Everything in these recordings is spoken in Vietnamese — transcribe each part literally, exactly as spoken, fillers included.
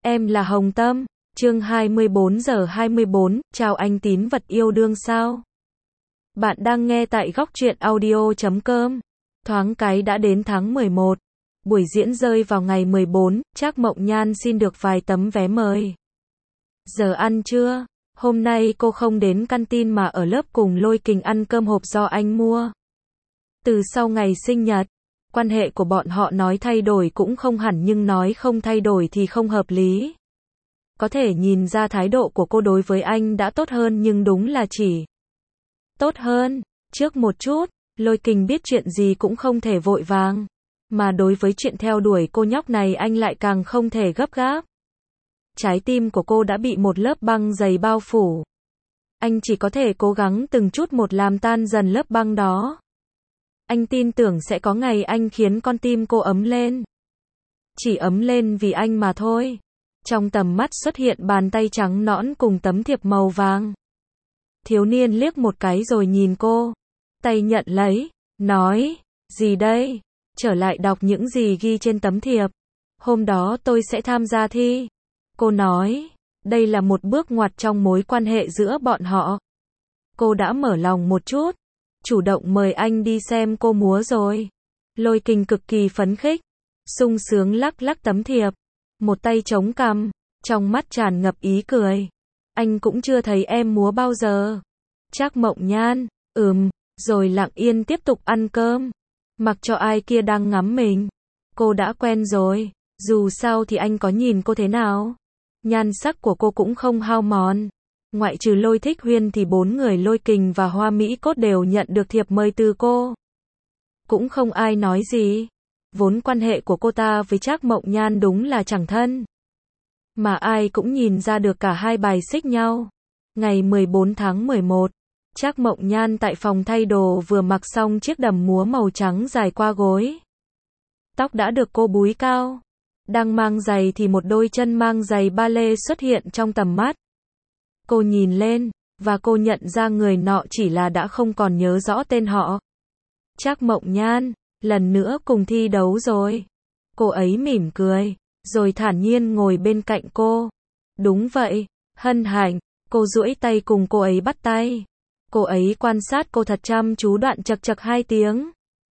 Em là Hồng Tâm, chương hai mươi bốn giờ hai mươi bốn, chào anh tín vật yêu đương sao? Bạn đang nghe tại góc truyện audio chấm com. Thoáng cái đã đến tháng mười một. Buổi diễn rơi vào ngày mười bốn, Trác Mộng Nhan xin được vài tấm vé mời. Giờ ăn trưa, hôm nay cô không đến canteen mà ở lớp cùng Lôi Kình ăn cơm hộp do anh mua. Từ sau ngày sinh nhật, quan hệ của bọn họ nói thay đổi cũng không hẳn nhưng nói không thay đổi thì không hợp lý. Có thể nhìn ra thái độ của cô đối với anh đã tốt hơn nhưng đúng là chỉ tốt hơn. Trước một chút, Lôi Kình biết chuyện gì cũng không thể vội vàng. Mà đối với chuyện theo đuổi cô nhóc này anh lại càng không thể gấp gáp. Trái tim của cô đã bị một lớp băng dày bao phủ. Anh chỉ có thể cố gắng từng chút một làm tan dần lớp băng đó. Anh tin tưởng sẽ có ngày anh khiến con tim cô ấm lên. Chỉ ấm lên vì anh mà thôi. Trong tầm mắt xuất hiện bàn tay trắng nõn cùng tấm thiệp màu vàng. Thiếu niên liếc một cái rồi nhìn cô. Tay nhận lấy, nói, gì đây? Trở lại đọc những gì ghi trên tấm thiệp. Hôm đó tôi sẽ tham gia thi. Cô nói, đây là một bước ngoặt trong mối quan hệ giữa bọn họ. Cô đã mở lòng một chút. Chủ động mời anh đi xem cô múa rồi. Lôi Kình cực kỳ phấn khích, sung sướng lắc lắc tấm thiệp, một tay chống cằm, trong mắt tràn ngập ý cười. Anh cũng chưa thấy em múa bao giờ. Trác Mộng Nhan, ừm, rồi lặng yên tiếp tục ăn cơm, mặc cho ai kia đang ngắm mình. Cô đã quen rồi, dù sao thì anh có nhìn cô thế nào. Nhan sắc của cô cũng không hao mòn. Ngoại trừ Lôi Thích Huyên thì bốn người Lôi Kình và Hoa Mỹ Cốt đều nhận được thiệp mời từ cô. Cũng không ai nói gì. Vốn quan hệ của cô ta với Trác Mộng Nhan đúng là chẳng thân. Mà ai cũng nhìn ra được cả hai bài xích nhau. Ngày mười bốn tháng mười một, Trác Mộng Nhan tại phòng thay đồ vừa mặc xong chiếc đầm múa màu trắng dài qua gối. Tóc đã được cô búi cao. Đang mang giày thì một đôi chân mang giày ba lê xuất hiện trong tầm mắt. Cô nhìn lên, và cô nhận ra người nọ chỉ là đã không còn nhớ rõ tên họ. Trác Mộng Nhan, lần nữa cùng thi đấu rồi. Cô ấy mỉm cười, rồi thản nhiên ngồi bên cạnh cô. Đúng vậy, hân hạnh, cô duỗi tay cùng cô ấy bắt tay. Cô ấy quan sát cô thật chăm chú đoạn chật chật hai tiếng.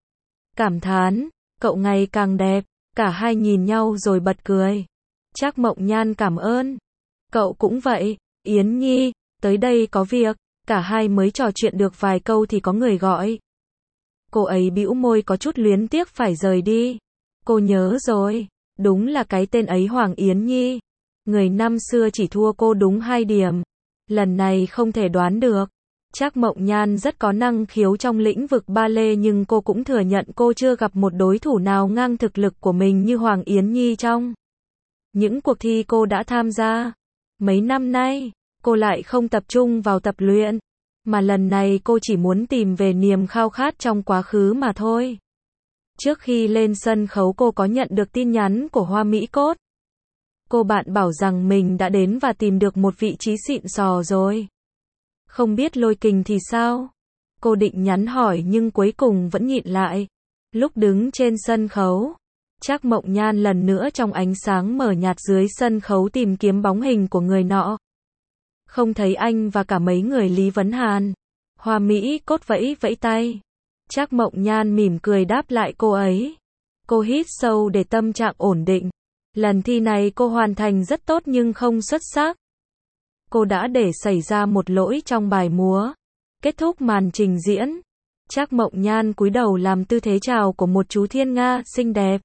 Cảm thán, cậu ngày càng đẹp, cả hai nhìn nhau rồi bật cười. Trác Mộng Nhan cảm ơn. Cậu cũng vậy. Yến Nhi, tới đây có việc. Cả hai mới trò chuyện được vài câu thì có người gọi. Cô ấy bĩu môi có chút luyến tiếc phải rời đi. Cô nhớ rồi, đúng là cái tên ấy Hoàng Yến Nhi. Người năm xưa chỉ thua cô đúng hai điểm. Lần này không thể đoán được. Trác Mộng Nhan rất có năng khiếu trong lĩnh vực ba lê nhưng cô cũng thừa nhận cô chưa gặp một đối thủ nào ngang thực lực của mình như Hoàng Yến Nhi trong những cuộc thi cô đã tham gia. Mấy năm nay, cô lại không tập trung vào tập luyện, mà lần này cô chỉ muốn tìm về niềm khao khát trong quá khứ mà thôi. Trước khi lên sân khấu cô có nhận được tin nhắn của Hoa Mỹ Cốt. Cô bạn bảo rằng mình đã đến và tìm được một vị trí xịn sò rồi. Không biết Lôi Kình thì sao? Cô định nhắn hỏi nhưng cuối cùng vẫn nhịn lại. Lúc đứng trên sân khấu, Trác Mộng Nhan lần nữa trong ánh sáng mờ nhạt dưới sân khấu tìm kiếm bóng hình của người nọ. Không thấy anh và cả mấy người Lý Vấn Hàn. Hoa Mỹ Cốt vẫy vẫy tay. Trác Mộng Nhan mỉm cười đáp lại cô ấy. Cô hít sâu để tâm trạng ổn định. Lần thi này cô hoàn thành rất tốt nhưng không xuất sắc. Cô đã để xảy ra một lỗi trong bài múa. Kết thúc màn trình diễn, Trác Mộng Nhan cúi đầu làm tư thế chào của một chú thiên nga xinh đẹp,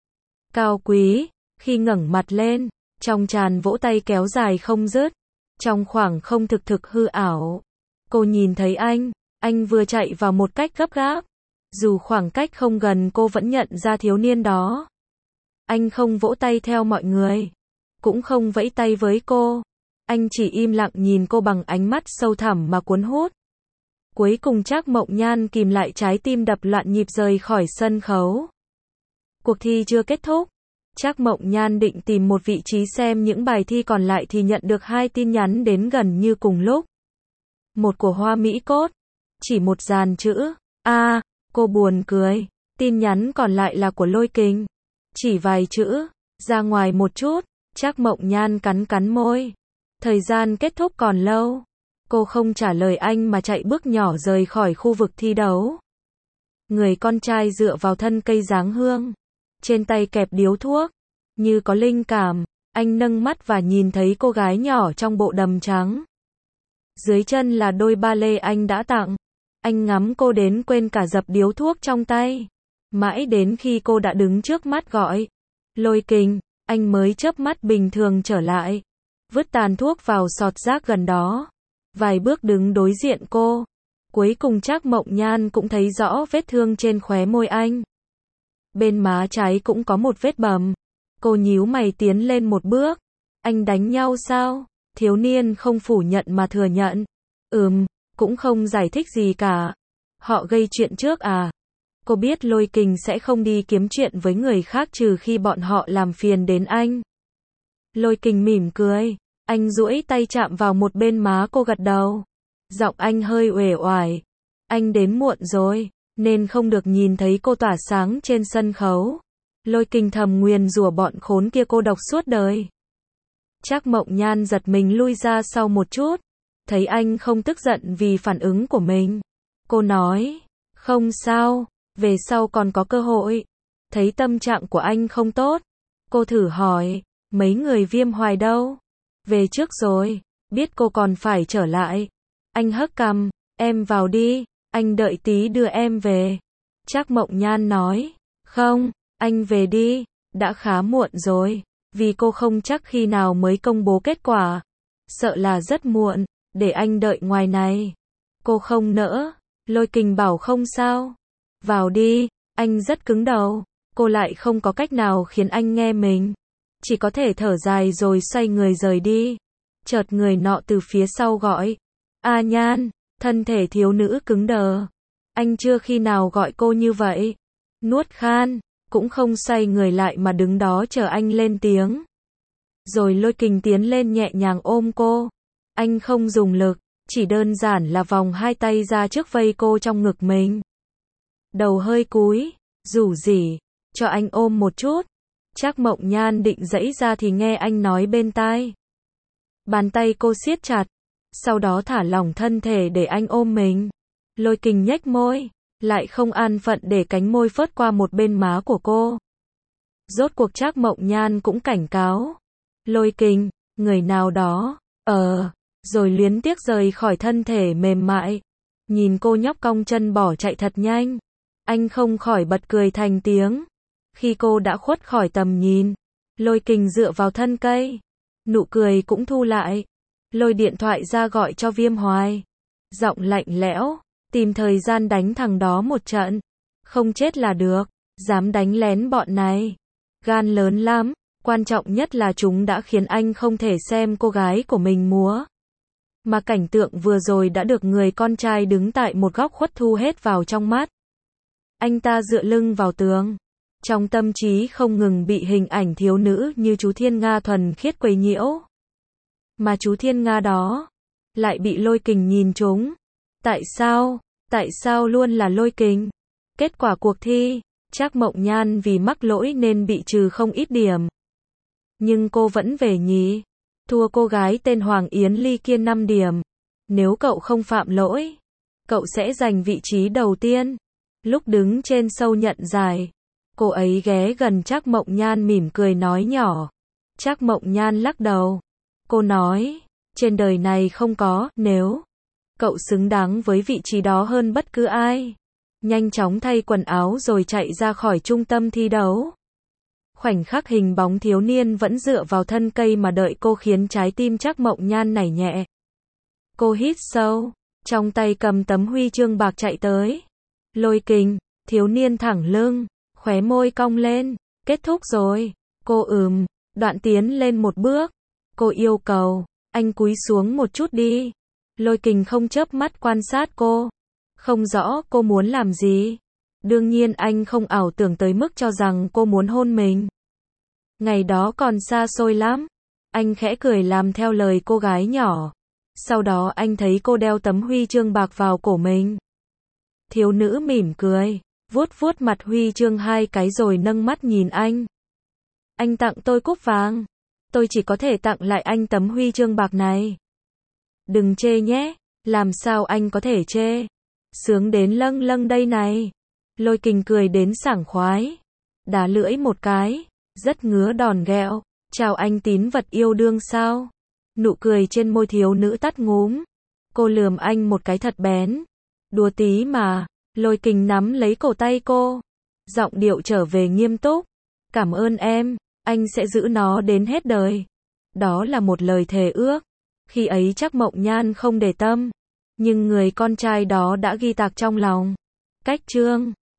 cao quý. Khi ngẩng mặt lên, trong tràn vỗ tay kéo dài không dứt. Trong khoảng không thực thực hư ảo, cô nhìn thấy anh, anh vừa chạy vào một cách gấp gáp. Dù khoảng cách không gần cô vẫn nhận ra thiếu niên đó. Anh không vỗ tay theo mọi người, cũng không vẫy tay với cô. Anh chỉ im lặng nhìn cô bằng ánh mắt sâu thẳm mà cuốn hút. Cuối cùng Trác Mộng Nhan kìm lại trái tim đập loạn nhịp rời khỏi sân khấu. Cuộc thi chưa kết thúc. Trác Mộng Nhan định tìm một vị trí xem những bài thi còn lại thì nhận được hai tin nhắn đến gần như cùng lúc. Một của Hoa Mỹ Cốt, chỉ một dàn chữ A, à, cô buồn cười. Tin nhắn còn lại là của Lôi Kình, chỉ vài chữ, ra ngoài một chút, Trác Mộng Nhan cắn cắn môi. Thời gian kết thúc còn lâu. Cô không trả lời anh mà chạy bước nhỏ rời khỏi khu vực thi đấu. Người con trai dựa vào thân cây giáng hương. Trên tay kẹp điếu thuốc. Như có linh cảm, anh nâng mắt và nhìn thấy cô gái nhỏ trong bộ đầm trắng. Dưới chân là đôi ba lê anh đã tặng. Anh ngắm cô đến quên cả dập điếu thuốc trong tay. Mãi đến khi cô đã đứng trước mắt gọi. Lôi Kình, anh mới chớp mắt bình thường trở lại. Vứt tàn thuốc vào sọt rác gần đó. Vài bước đứng đối diện cô. Cuối cùng Trác Mộng Nhan cũng thấy rõ vết thương trên khóe môi anh. Bên má trái cũng có một vết bầm. Cô nhíu mày tiến lên một bước. Anh đánh nhau sao? Thiếu niên không phủ nhận mà thừa nhận. Ừm, cũng không giải thích gì cả. Họ gây chuyện trước à? Cô biết Lôi Kình sẽ không đi kiếm chuyện với người khác trừ khi bọn họ làm phiền đến anh. Lôi Kình mỉm cười. Anh duỗi tay chạm vào một bên má cô gật đầu. Giọng anh hơi uể oải. Anh đến muộn rồi, nên không được nhìn thấy cô tỏa sáng trên sân khấu. Lôi Kình thầm nguyền rủa bọn khốn kia cô độc suốt đời. Trác Mộng Nhan giật mình lui ra sau một chút. Thấy anh không tức giận vì phản ứng của mình. Cô nói, không sao, về sau còn có cơ hội. Thấy tâm trạng của anh không tốt. Cô thử hỏi, mấy người Viêm Hoài đâu? Về trước rồi, biết cô còn phải trở lại. Anh hất cằm, em vào đi, anh đợi tí đưa em về. Trác Mộng Nhan nói, không, anh về đi, đã khá muộn rồi, vì cô không chắc khi nào mới công bố kết quả. Sợ là rất muộn, để anh đợi ngoài này. Cô không nỡ, Lôi Kình bảo không sao. Vào đi, anh rất cứng đầu, cô lại không có cách nào khiến anh nghe mình. Chỉ có thể thở dài rồi xoay người rời đi. Chợt người nọ từ phía sau gọi. A Nhan, thân thể thiếu nữ cứng đờ. Anh chưa khi nào gọi cô như vậy. Nuốt khan, cũng không xoay người lại mà đứng đó chờ anh lên tiếng. Rồi Lôi Kình tiến lên nhẹ nhàng ôm cô. Anh không dùng lực, chỉ đơn giản là vòng hai tay ra trước vây cô trong ngực mình. Đầu hơi cúi, rủ rỉ, cho anh ôm một chút. Trác Mộng Nhan định giãy ra thì nghe anh nói bên tai. Bàn tay cô siết chặt, sau đó thả lỏng thân thể để anh ôm mình. Lôi Kình nhếch môi, lại không an phận để cánh môi phớt qua một bên má của cô. Rốt cuộc Trác Mộng Nhan cũng cảnh cáo. Lôi Kình, người nào đó, ờ, rồi luyến tiếc rời khỏi thân thể mềm mại. Nhìn cô nhóc cong chân bỏ chạy thật nhanh. Anh không khỏi bật cười thành tiếng. Khi cô đã khuất khỏi tầm nhìn, Lôi Kình dựa vào thân cây. Nụ cười cũng thu lại. Lôi điện thoại ra gọi cho Viêm Hoài. Giọng lạnh lẽo, tìm thời gian đánh thằng đó một trận. Không chết là được, dám đánh lén bọn này. Gan lớn lắm, quan trọng nhất là chúng đã khiến anh không thể xem cô gái của mình múa. Mà cảnh tượng vừa rồi đã được người con trai đứng tại một góc khuất thu hết vào trong mắt. Anh ta dựa lưng vào tường. Trong tâm trí không ngừng bị hình ảnh thiếu nữ như chú Thiên Nga thuần khiết quấy nhiễu. Mà chú Thiên Nga đó, lại bị Lôi Kình nhìn trúng. Tại sao? Tại sao luôn là Lôi Kình? Kết quả cuộc thi, Trác Mộng Nhan vì mắc lỗi nên bị trừ không ít điểm. Nhưng cô vẫn về nhì. Thua cô gái tên Hoàng Yến Ly kia năm điểm. Nếu cậu không phạm lỗi, cậu sẽ giành vị trí đầu tiên. Lúc đứng trên sâu nhận giải, cô ấy ghé gần Trác Mộng Nhan mỉm cười nói nhỏ. Trác Mộng Nhan lắc đầu. Cô nói, trên đời này không có nếu. Cậu xứng đáng với vị trí đó hơn bất cứ ai. Nhanh chóng thay quần áo rồi chạy ra khỏi trung tâm thi đấu. Khoảnh khắc hình bóng thiếu niên vẫn dựa vào thân cây mà đợi cô khiến trái tim Trác Mộng Nhan nảy nhẹ. Cô hít sâu, trong tay cầm tấm huy chương bạc chạy tới. Lôi Kình, thiếu niên thẳng lưng, khóe môi cong lên. Kết thúc rồi. Cô ừm, đoạn tiến lên một bước. Cô yêu cầu, anh cúi xuống một chút đi. Lôi Kình không chớp mắt quan sát cô. Không rõ cô muốn làm gì. Đương nhiên anh không ảo tưởng tới mức cho rằng cô muốn hôn mình. Ngày đó còn xa xôi lắm. Anh khẽ cười làm theo lời cô gái nhỏ. Sau đó anh thấy cô đeo tấm huy chương bạc vào cổ mình. Thiếu nữ mỉm cười, vuốt vuốt mặt huy chương hai cái rồi nâng mắt nhìn anh. Anh tặng tôi cúp vàng. tôi chỉ có thể tặng lại anh tấm huy chương bạc này. Đừng chê nhé, làm sao anh có thể chê. Sướng đến lâng lâng đây này. Lôi Kình cười đến sảng khoái. Đá lưỡi một cái, rất ngứa đòn ghẹo. Chào anh tín vật yêu đương sao? Nụ cười trên môi thiếu nữ tắt ngúm. Cô lườm anh một cái thật bén. Đùa tí mà. Lôi Kình nắm lấy cổ tay cô. Giọng điệu trở về nghiêm túc. Cảm ơn em, anh sẽ giữ nó đến hết đời. Đó là một lời thề ước. Khi ấy chắc Mộng Nhan không để tâm. Nhưng người con trai đó đã ghi tạc trong lòng. Cách chương